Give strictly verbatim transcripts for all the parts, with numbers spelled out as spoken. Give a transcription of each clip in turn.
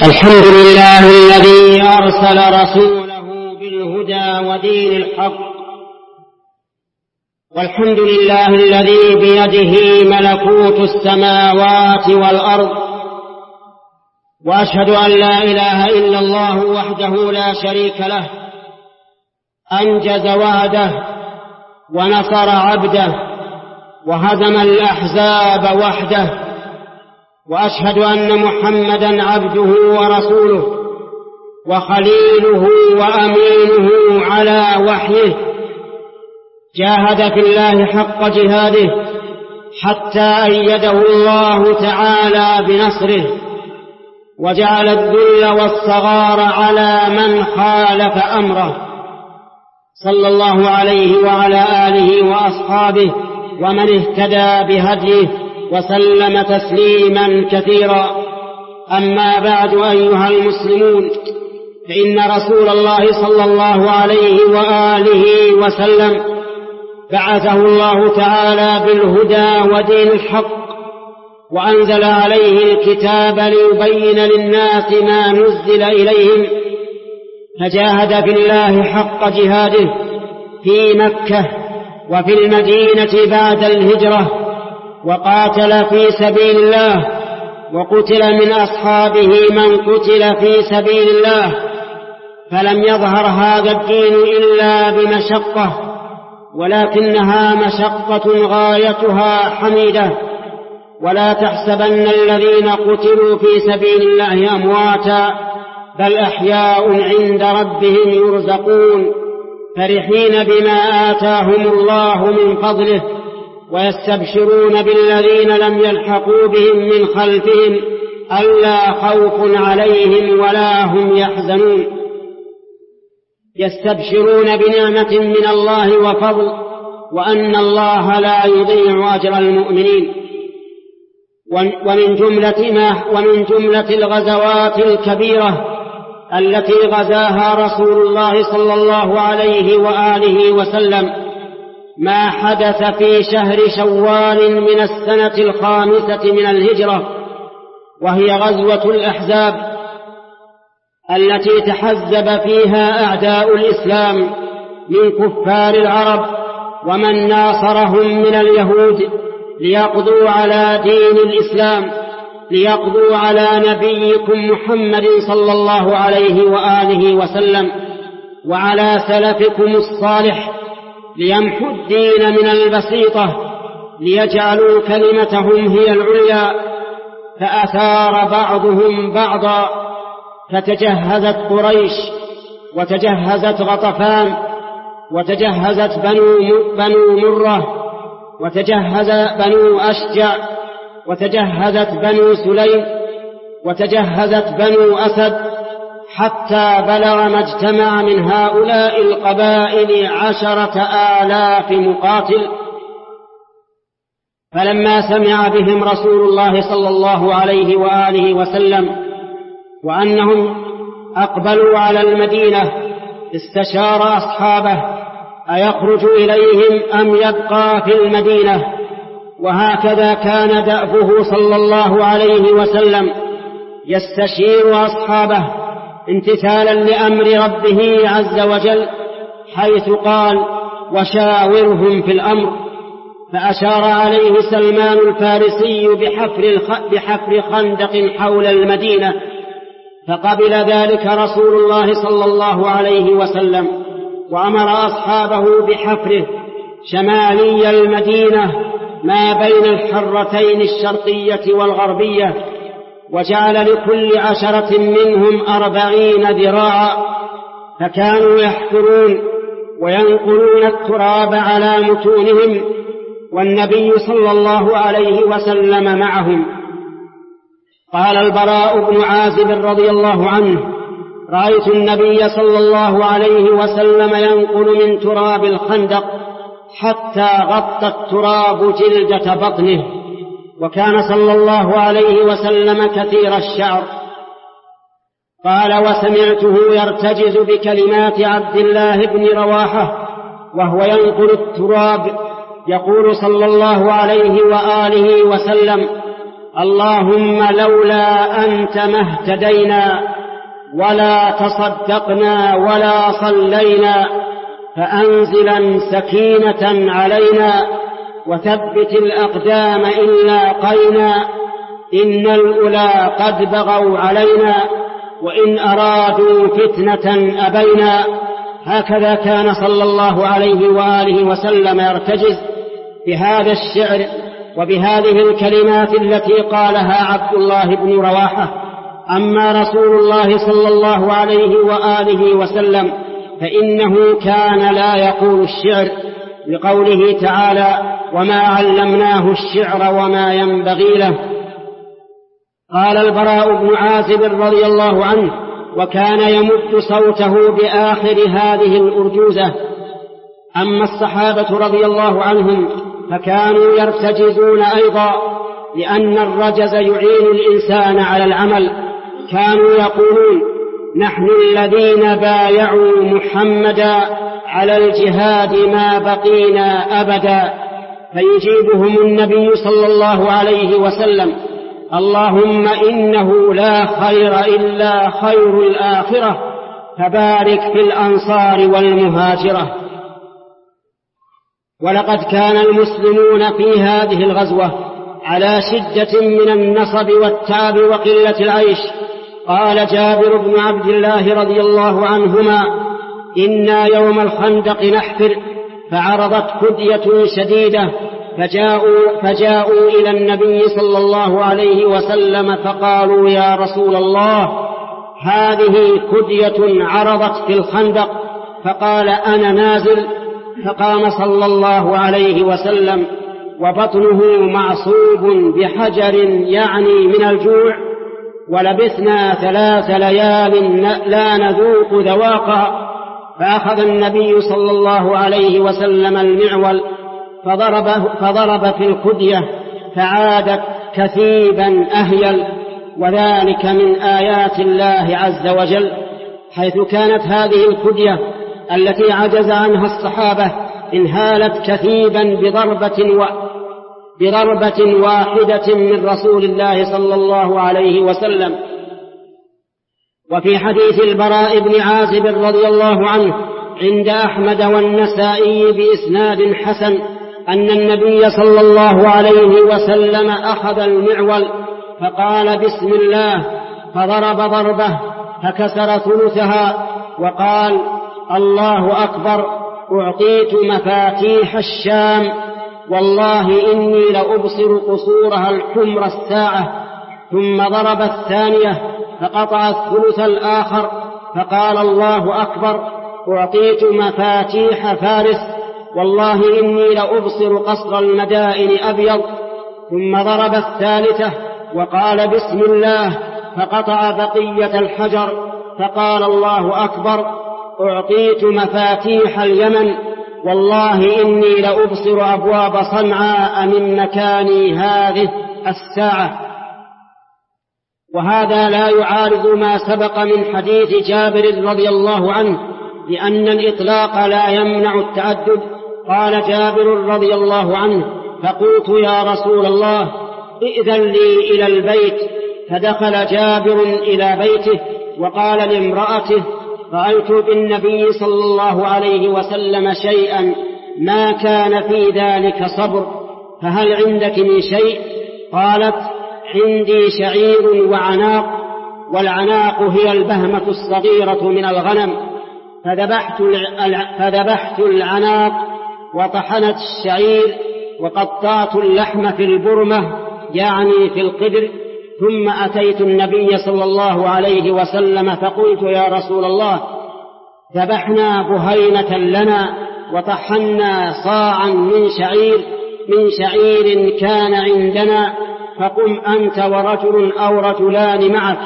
الحمد لله الذي أرسل رسوله بالهدى ودين الحق، والحمد لله الذي بيده ملكوت السماوات والأرض، وأشهد أن لا إله إلا الله وحده لا شريك له، أنجز وعده ونصر عبده وهزم الأحزاب وحده، وأشهد أن محمدًا عبده ورسوله وخليله وأمينه على وحيه، جاهد في الله حق جهاده حتى أيده الله تعالى بنصره، وجعل الذل والصغار على من خالف أمره، صلى الله عليه وعلى آله وأصحابه ومن اهتدى بهديه وسلم تسليما كثيرا. أما بعد، أيها المسلمون، فإن رسول الله صلى الله عليه وآله وسلم بعثه الله تعالى بالهدى ودين الحق، وأنزل عليه الكتاب ليبين للناس ما نزل إليهم، فجاهد في الله حق جهاده في مكة وفي المدينة بعد الهجرة، وقاتل في سبيل الله، وقتل من أصحابه من قتل في سبيل الله، فلم يظهر هذا الدين إلا بمشقة، ولكنها مشقة غايتها حميدة. ولا تحسبن الذين قتلوا في سبيل الله أمواتا، بل أحياء عند ربهم يرزقون، فرحين بما آتاهم الله من فضله، ويستبشرون بالذين لم يلحقوا بهم من خلفهم ألا خوف عليهم ولا هم يحزنون، يستبشرون بنعمة من الله وفضل، وأن الله لا يضيع أجر المؤمنين. ومن جملة ما ومن جملة الغزوات الكبيرة التي غزاها رسول الله صلى الله عليه وآله وسلم ما حدث في شهر شوال من السنة الخامسة من الهجرة، وهي غزوة الأحزاب التي تحزب فيها أعداء الإسلام من كفار العرب ومن ناصرهم من اليهود، ليقضوا على دين الإسلام، ليقضوا على نبيكم محمد صلى الله عليه وآله وسلم وعلى سلفكم الصالح، ليمحوا الدين من البسيطة، ليجعلوا كلمتهم هي العليا. فأثار بعضهم بعضا، فتجهزت قريش، وتجهزت غطفان، وتجهزت بنو, بنو مرة، وتجهز بنو أشجع، وتجهزت بنو سليم، وتجهزت بنو أسد، حتى بلغ ما اجتمع من هؤلاء القبائل عشرة آلاف مقاتل. فلما سمع بهم رسول الله صلى الله عليه وآله وسلم وأنهم أقبلوا على المدينة، استشار أصحابه أيخرج إليهم أم يبقى في المدينة. وهكذا كان دأبه صلى الله عليه وسلم، يستشير أصحابه امتثالا لأمر ربه عز وجل، حيث قال: وشاورهم في الأمر. فأشار عليه سلمان الفارسي بحفر, بحفر خندق حول المدينة، فقبل ذلك رسول الله صلى الله عليه وسلم، وأمر أصحابه بحفره شمالي المدينة ما بين الحرتين الشرقية والغربية، وجعل لكل عشرة منهم أربعين ذراعا، فكانوا يحفرون وينقلون التراب على متونهم، والنبي صلى الله عليه وسلم معهم. قال البراء بن عازب رضي الله عنه: رأيت النبي صلى الله عليه وسلم ينقل من تراب الخندق حتى غطى التراب جلدة بطنه، وكان صلى الله عليه وسلم كثير الشعر. قال: وسمعته يرتجز بكلمات عبد الله بن رواحة وهو ينقل التراب، يقول صلى الله عليه وآله وسلم: اللهم لولا أنت ما اهتدينا ولا تصدقنا ولا صلينا، فأنزلا سكينة علينا وثبت الأقدام إن لاقينا، إن الأولى قد بغوا علينا وإن أرادوا فتنة أبينا. هكذا كان صلى الله عليه وآله وسلم يرتجز بهذا الشعر وبهذه الكلمات التي قالها عبد الله بن رواحة. أما رسول الله صلى الله عليه وآله وسلم فإنه كان لا يقول الشعر، لقوله تعالى: وما علمناه الشعر وما ينبغي له. قال البراء بن عازب رضي الله عنه: وكان يمد صوته بآخر هذه الأرجوزة. أما الصحابة رضي الله عنهم فكانوا يرتجزون أيضا، لأن الرجز يعين الإنسان على العمل. كانوا يقولون: نحن الذين بايعوا محمدا على الجهاد ما بقينا أبدا. فيجيبهم النبي صلى الله عليه وسلم: اللهم إنه لا خير إلا خير الآخرة، فبارك في الأنصار والمهاجرة. ولقد كان المسلمون في هذه الغزوة على شدة من النصب والتعب وقلة العيش. قال جابر بن عبد الله رضي الله عنهما: إنا يوم الخندق نحفر، فعرضت كدية شديدة، فجاءوا, فجاءوا إلى النبي صلى الله عليه وسلم فقالوا: يا رسول الله، هذه كدية عرضت في الخندق. فقال: أنا نازل. فقام صلى الله عليه وسلم وبطنه معصوب بحجر يعني من الجوع، ولبثنا ثلاث ليال لا نذوق ذواقا. فأخذ النبي صلى الله عليه وسلم المعول فضرب, فضرب في الكدية فعادت كثيبا أهيل، وذلك من آيات الله عز وجل، حيث كانت هذه الكدية التي عجز عنها الصحابة انهالت كثيبا بضربة, و... بضربة واحدة من رسول الله صلى الله عليه وسلم. وفي حديث البراء بن عازب رضي الله عنه عند أحمد والنسائي بإسناد حسن أن النبي صلى الله عليه وسلم أخذ المعول فقال: بسم الله، فضرب ضربه فكسر ثلثها وقال: الله أكبر، أعطيت مفاتيح الشام، والله إني لأبصر قصورها الحمر الساعة. ثم ضرب الثانية فقطع الثلث الآخر فقال: الله أكبر، أعطيت مفاتيح فارس، والله إني لأبصر قصر المدائن أبيض. ثم ضرب الثالثة وقال: بسم الله، فقطع بقية الحجر فقال: الله أكبر، أعطيت مفاتيح اليمن، والله إني لأبصر أبواب صنعاء من مكاني هذه الساعة. وهذا لا يعارض ما سبق من حديث جابر رضي الله عنه، لأن الإطلاق لا يمنع التعدد. قال جابر رضي الله عنه: فقلت: يا رسول الله، ائذن لي إلى البيت. فدخل جابر إلى بيته وقال لامرأته: رأيت بالنبي صلى الله عليه وسلم شيئا ما كان في ذلك صبر، فهل عندك من شيء؟ قالت: عندي شعير وعناق، والعناق هي البهمة الصغيرة من الغنم. فذبحت, فذبحت العناق وطحنت الشعير وقطعت اللحم في البرمة يعني في القدر. ثم أتيت النبي صلى الله عليه وسلم فقلت: يا رسول الله، ذبحنا بهينة لنا وطحنا صاعا من شعير من شعير كان عندنا، فقم أنت ورجل أو رجلان معك.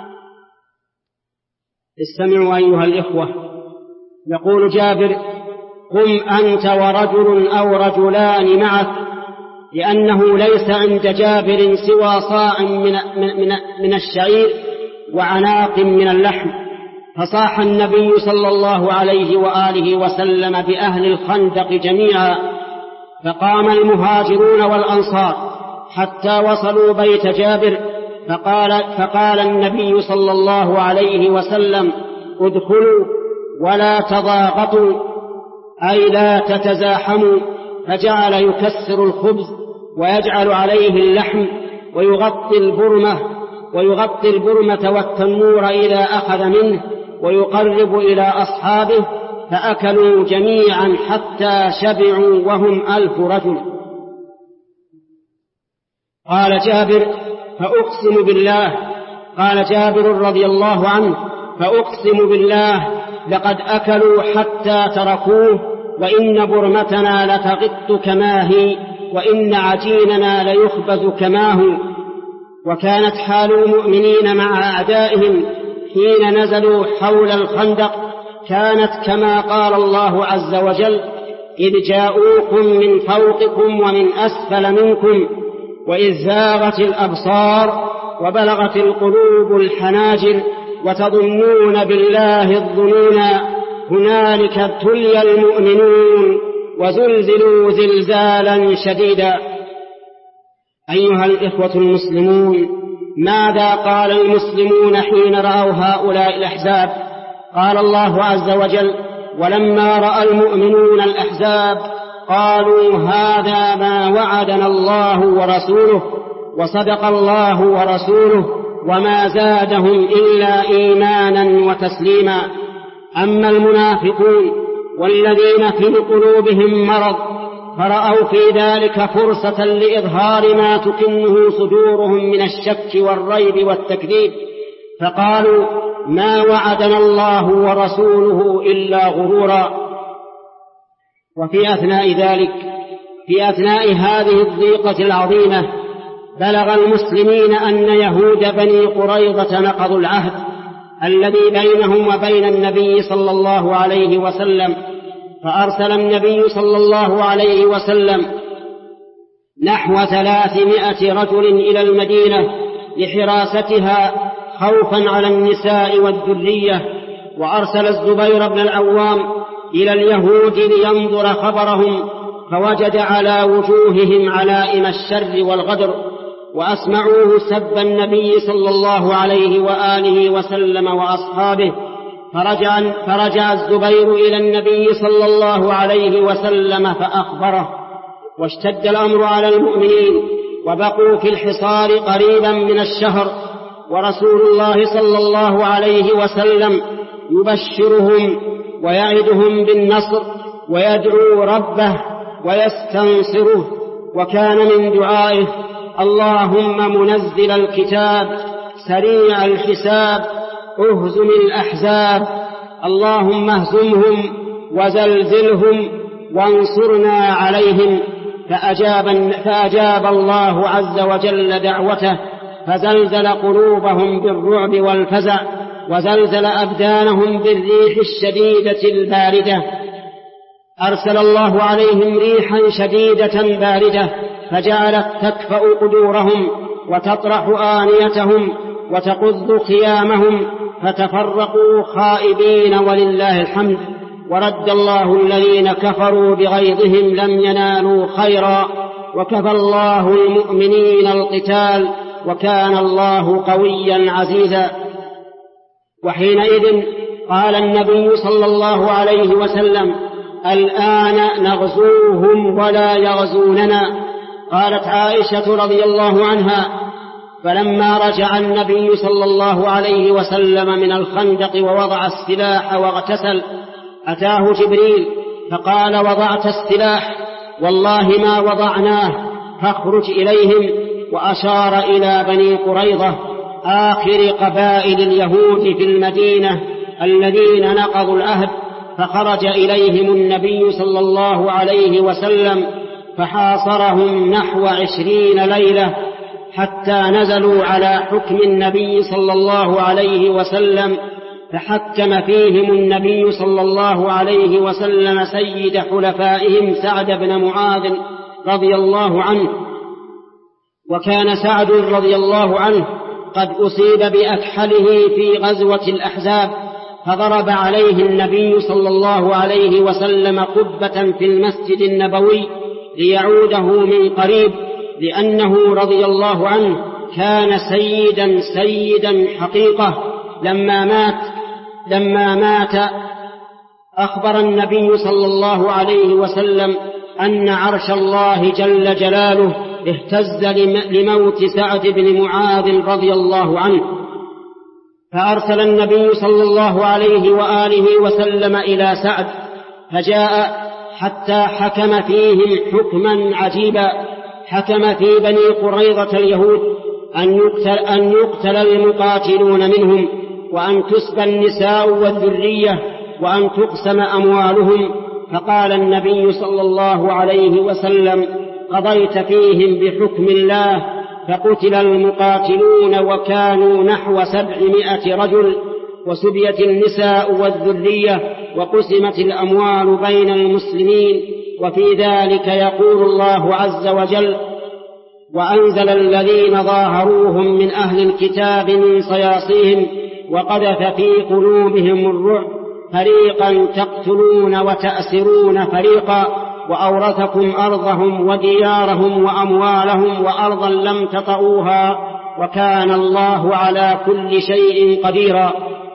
استمعوا أيها الإخوة، يقول جابر: قم أنت ورجل أو رجلان معك، لأنه ليس عند جابر سوى صاع من, من, من الشعير وعناق من اللحم. فصاح النبي صلى الله عليه وآله وسلم بأهل الخندق جميعا، فقام المهاجرون والأنصار حتى وصلوا بيت جابر، فقال, فقال النبي صلى الله عليه وسلم: ادخلوا ولا تضاغطوا، أي لا تتزاحموا. فجعل يكسر الخبز ويجعل عليه اللحم ويغطي البرمة ويغطي البرمة والتنور إذا أخذ منه ويقرب إلى أصحابه، فأكلوا جميعا حتى شبعوا وهم ألف رجل. قال جابر: فأقسم بالله قال جابر رضي الله عنه: فأقسم بالله لقد أكلوا حتى تركوه، وإن برمتنا لتغط كما هي، وإن عجيننا ليخبز كما هو. وكانت حال المؤمنين مع أعدائهم حين نزلوا حول الخندق كانت كما قال الله عز وجل: إذ جاءوكم من فوقكم ومن أسفل منكم وإذ زاغت الأبصار وبلغت القلوب الحناجر وتظنون بالله الظنونا، هنالك ابتلي المؤمنون وزلزلوا زلزالا شديدا. أيها الإخوة المسلمون، ماذا قال المسلمون حين رأوا هؤلاء الأحزاب؟ قال الله عز وجل: ولما رأى المؤمنون الأحزاب قالوا هذا ما وعدنا الله ورسوله وصدق الله ورسوله وما زادهم إلا إيمانا وتسليما. أما المنافقون والذين في قلوبهم مرض فرأوا في ذلك فرصة لإظهار ما تكنه صدورهم من الشك والريب والتكذيب، فقالوا ما وعدنا الله ورسوله إلا غرورا. وفي أثناء ذلك في أثناء هذه الضيقة العظيمة بلغ المسلمين أن يهود بني قريظة نقضوا العهد الذي بينهم وبين النبي صلى الله عليه وسلم، فأرسل النبي صلى الله عليه وسلم نحو ثلاثمائة رجل إلى المدينة لحراستها خوفا على النساء والذرية، وأرسل الزبير بن العوام إلى اليهود لينظر خبرهم، فوجد على وجوههم علائم الشر والغدر، وأسمعوه سب النبي صلى الله عليه وآله وسلم وأصحابه، فرجع, فرجع الزبير إلى النبي صلى الله عليه وسلم فأخبره، واشتد الأمر على المؤمنين وبقوا في الحصار قريبا من الشهر، ورسول الله صلى الله عليه وسلم يبشرهم ويعدهم بالنصر ويدعو ربه ويستنصره، وكان من دعائه: اللهم منزل الكتاب سريع الحساب اهزم الأحزاب، اللهم اهزمهم وزلزلهم وانصرنا عليهم. فأجاب, فأجاب الله عز وجل دعوته، فزلزل قلوبهم بالرعب والفزع، وزلزل أبدانهم بالريح الشديدة الباردة. أرسل الله عليهم ريحا شديدة باردة فجعلت تكفأ قدورهم وتطرح آنيتهم وتقض خيامهم، فتفرقوا خائبين ولله الحمد. ورد الله الذين كفروا بغيظهم لم ينالوا خيرا، وكفى الله المؤمنين القتال، وكان الله قويا عزيزا. وحينئذ قال النبي صلى الله عليه وسلم: الآن نغزوهم ولا يغزوننا. قالت عائشة رضي الله عنها: فلما رجع النبي صلى الله عليه وسلم من الخندق ووضع السلاح واغتسل أتاه جبريل فقال: وضعت السلاح؟ والله ما وضعناه، فاخرج إليهم. وأشار إلى بني قريظة آخر قبائل اليهود في المدينة الذين نقضوا العهد، فخرج إليهم النبي صلى الله عليه وسلم فحاصرهم نحو عشرين ليلة حتى نزلوا على حكم النبي صلى الله عليه وسلم، فحكم فيهم النبي صلى الله عليه وسلم سيد حلفائهم سعد بن معاذ رضي الله عنه. وكان سعد رضي الله عنه قد أصيب بأكحله في غزوة الأحزاب، فضرب عليه النبي صلى الله عليه وسلم قبة في المسجد النبوي ليعوده من قريب، لأنه رضي الله عنه كان سيدا سيدا حقيقة. لما مات لما مات أخبر النبي صلى الله عليه وسلم أن عرش الله جل جلاله اهتز لموت سعد بن معاذ رضي الله عنه، فأرسل النبي صلى الله عليه وآله وسلم إلى سعد فجاء حتى حكم فيهم حكما عجيبا. حكم في بني قريظة اليهود أن يقتل, أن يقتل المقاتلون منهم، وأن تسبى النساء والذرية، وأن تقسم أموالهم. فقال النبي صلى الله عليه وسلم: قضيت فيهم بحكم الله، فقتل المقاتلون وكانوا نحو سبعمائة رجل، وسبيت النساء والذرية، وقسمت الأموال بين المسلمين. وفي ذلك يقول الله عز وجل: وأنزل الذين ظاهروهم من أهل الكتاب من صياصيهم وقذف في قلوبهم الرعب فريقا تقتلون وتأسرون فريقا، وأورثكم أرضهم وديارهم وأموالهم وأرضا لم تطئوها، وكان الله على كل شيء قديرا.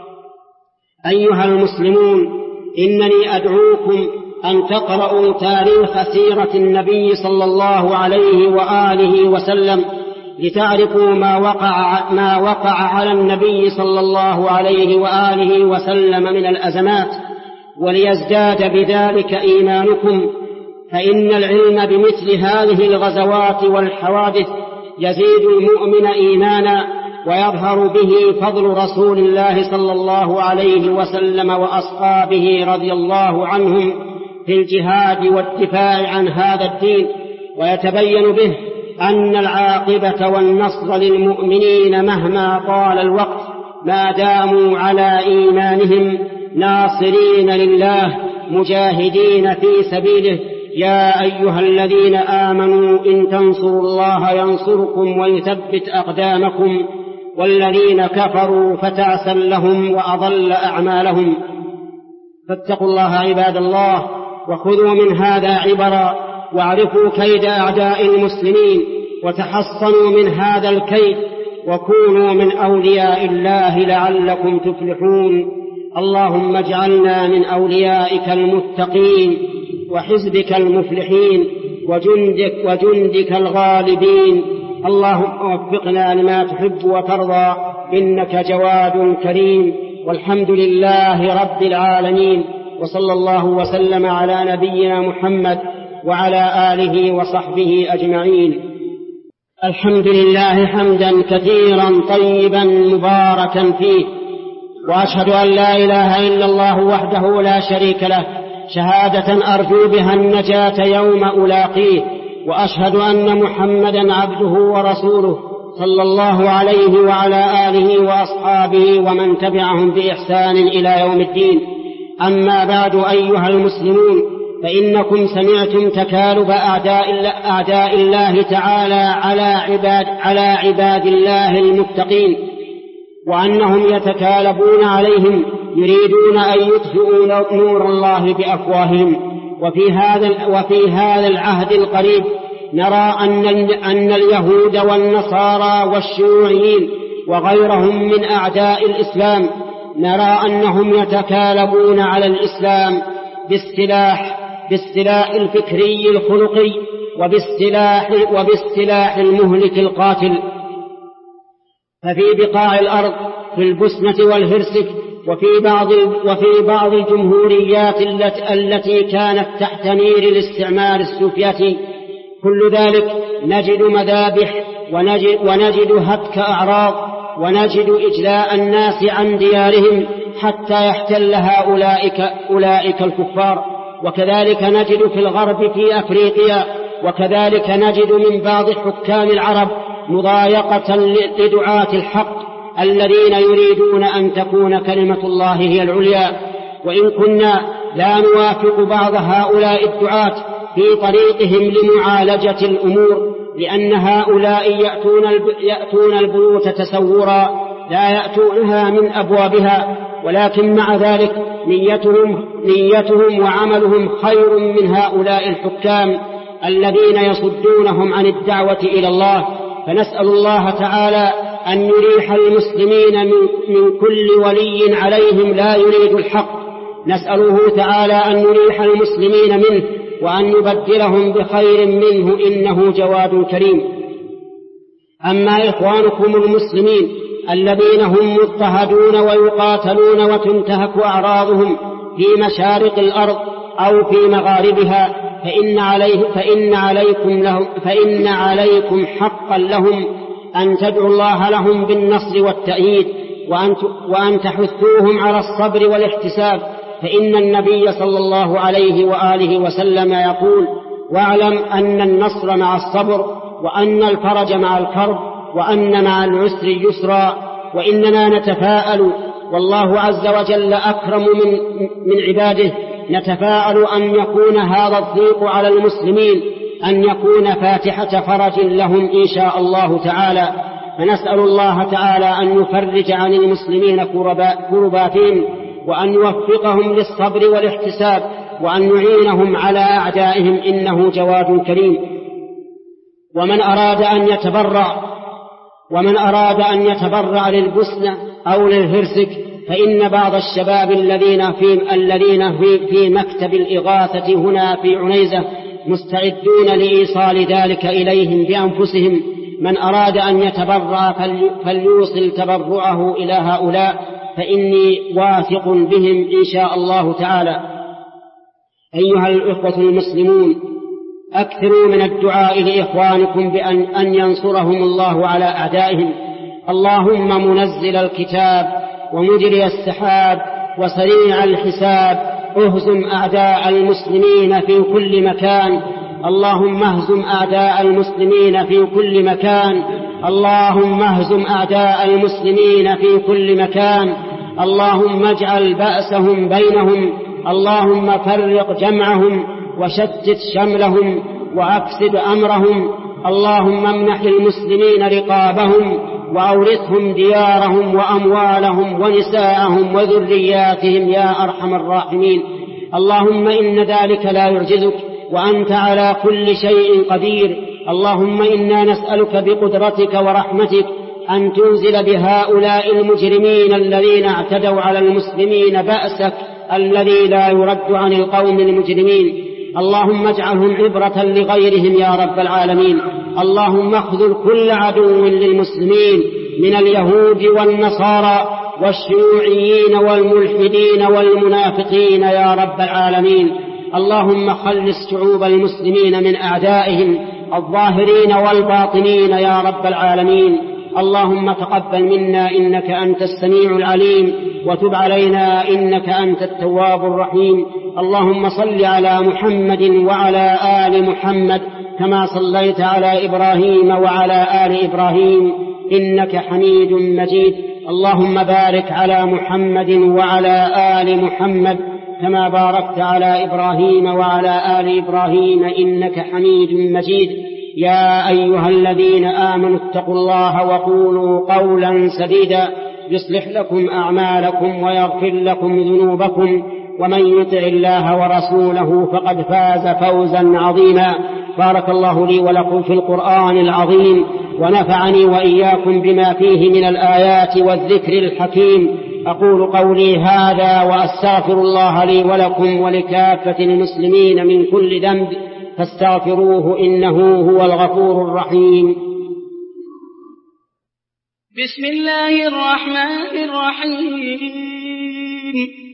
أيها المسلمون، إنني أدعوكم أن تقرأوا تاريخ سيرة النبي صلى الله عليه وآله وسلم لتعرفوا ما وقع, ما وقع على النبي صلى الله عليه وآله وسلم من الأزمات، وليزداد بذلك إيمانكم، فإن العلم بمثل هذه الغزوات والحوادث يزيد المؤمن إيمانا، ويظهر به فضل رسول الله صلى الله عليه وسلم وأصحابه رضي الله عنهم في الجهاد والدفاع عن هذا الدين، ويتبين به أن العاقبة والنصر للمؤمنين مهما طال الوقت ما داموا على إيمانهم ناصرين لله مجاهدين في سبيله. يا أيها الذين آمنوا إن تنصروا الله ينصركم ويثبت أقدامكم، والذين كفروا فتعسا لهم وأضل أعمالهم. فاتقوا الله عباد الله، وخذوا من هذا عبرا، واعرفوا كيد أعداء المسلمين، وتحصنوا من هذا الكيد، وكونوا من أولياء الله لعلكم تفلحون. اللهم اجعلنا من أوليائك المتقين وحزبك المفلحين وجندك, وجندك الغالبين. اللهم وفقنا لما تحب وترضى، إنك جواد كريم. والحمد لله رب العالمين، وصلى الله وسلم على نبينا محمد وعلى آله وصحبه أجمعين. الحمد لله حمدا كثيرا طيبا مباركا فيه، وأشهد أن لا إله إلا الله وحده لا شريك له شهادة أرجو بها النجاة يوم ألاقيه، وأشهد أن محمدا عبده ورسوله صلى الله عليه وعلى آله وأصحابه ومن تبعهم بإحسان إلى يوم الدين. أما بعد، أيها المسلمون، فإنكم سمعتم تكالب أعداء الله تعالى على عباد, على عباد الله المتقين، وأنهم يتكالبون عليهم يريدون أن يطفئوا نور الله بأفواههم. وفي هذا, وفي هذا العهد القريب نرى أن, أن اليهود والنصارى والشيوعيين وغيرهم من أعداء الإسلام نرى أنهم يتكالبون على الإسلام بالسلاح بالسلاح الفكري الخلقي وبالسلاح, وبالسلاح المهلك القاتل. ففي بقاع الأرض في البوسنة والهرسك وفي بعض, وفي بعض الجمهوريات التي كانت تحت نير الاستعمار السوفيتي كل ذلك نجد مذابح ونجد, ونجد هتك أعراض، ونجد إجلاء الناس عن ديارهم حتى يحتل هؤلاء أولئك الكفار. وكذلك نجد في الغرب في أفريقيا، وكذلك نجد من بعض حكام العرب مضايقة لدعاة الحق الذين يريدون أن تكون كلمة الله هي العليا. وإن كنا لا نوافق بعض هؤلاء الدعاة في طريقهم لمعالجة الأمور، لأن هؤلاء يأتون, يأتون البيوت تسورا لا يأتونها من أبوابها، ولكن مع ذلك نيتهم, نيتهم وعملهم خير من هؤلاء الحكام الذين يصدونهم عن الدعوة إلى الله. فنسأل الله تعالى أن يريح المسلمين من, من كل ولي عليهم لا يريد الحق. نسأله تعالى أن يريح المسلمين منه وأن يبدلهم بخير منه إنه جواد كريم. أما إخوانكم المسلمين الذين هم مضطهدون ويقاتلون وتنتهك أعراضهم في مشارق الأرض أو في مغاربها فإن, عليه فإن, عليكم لهم فإن عليكم حقا لهم أن تدعوا الله لهم بالنصر والتأييد وأن, وأن تحثوهم على الصبر والاحتساب، فإن النبي صلى الله عليه وآله وسلم يقول: واعلم أن النصر مع الصبر، وأن الفرج مع الكرب، وأن مع العسر يسرا. وإننا نتفاءل، والله عز وجل أكرم من, من عباده، نتفاءل أن يكون هذا الضيق على المسلمين أن يكون فاتحة فرج لهم إن شاء الله تعالى. فنسأل الله تعالى أن يفرج عن المسلمين كرباتهم، وأن يوفقهم للصبر والاحتساب، وأن يعينهم على أعدائهم إنه جواد كريم. ومن أراد أن يتبرع ومن أراد أن يتبرع للبوسنة أو للهرسك فإن بعض الشباب الذين في الذين في, في مكتب الإغاثة هنا في عنيزة مستعدون لإيصال ذلك إليهم بأنفسهم. من أراد أن يتبرع فليوصل تبرعه إلى هؤلاء، فإني واثق بهم إن شاء الله تعالى. أيها الإخوة المسلمون، أكثروا من الدعاء لإخوانكم بأن أن ينصرهم الله على أعدائهم. اللهم منزل الكتاب ومجري السحاب وسريع الحساب، اهزم أعداء المسلمين في كل مكان. اللهم اهزم أعداء المسلمين في كل مكان. اللهم اهزم أعداء المسلمين في كل مكان. اللهم اجعل بأسهم بينهم. اللهم فرق جمعهم وشتت شملهم وأفسد أمرهم. اللهم امنح المسلمين رقابهم وأورثهم ديارهم وأموالهم ونساءهم وذرياتهم يا أرحم الراحمين. اللهم إن ذلك لا يعجزك، وأنت على كل شيء قدير. اللهم إنا نسألك بقدرتك ورحمتك أن تنزل بهؤلاء المجرمين الذين اعتدوا على المسلمين بأسك الذي لا يرد عن القوم المجرمين. اللهم اجعلهم عبرة لغيرهم يا رب العالمين. اللهم اخذل كل عدو للمسلمين من اليهود والنصارى والشيوعيين والملحدين والمنافقين يا رب العالمين. اللهم خلص شعوب المسلمين من أعدائهم الظاهرين والباطنين يا رب العالمين. اللهم تقبل منا إنك أنت السميع العليم، وتب علينا إنك أنت التواب الرحيم. اللهم صل على محمد وعلى آل محمد كما صليت على إبراهيم وعلى آل إبراهيم إنك حميد مجيد. اللهم بارك على محمد وعلى آل محمد كما باركت على إبراهيم وعلى آل إبراهيم إنك حميد مجيد. يا أيها الذين آمنوا اتقوا الله وقولوا قولا سديدا يصلح لكم أعمالكم ويغفر لكم ذنوبكم، ومن يطع الله ورسوله فقد فاز فوزا عظيما. بارك الله لي ولكم في القرآن العظيم، ونفعني وإياكم بما فيه من الآيات والذكر الحكيم. أقول قولي هذا وأستغفر الله لي ولكم ولكافة المسلمين من كل ذنب فاستغفروه إنه هو الغفور الرحيم. بسم الله الرحمن الرحيم.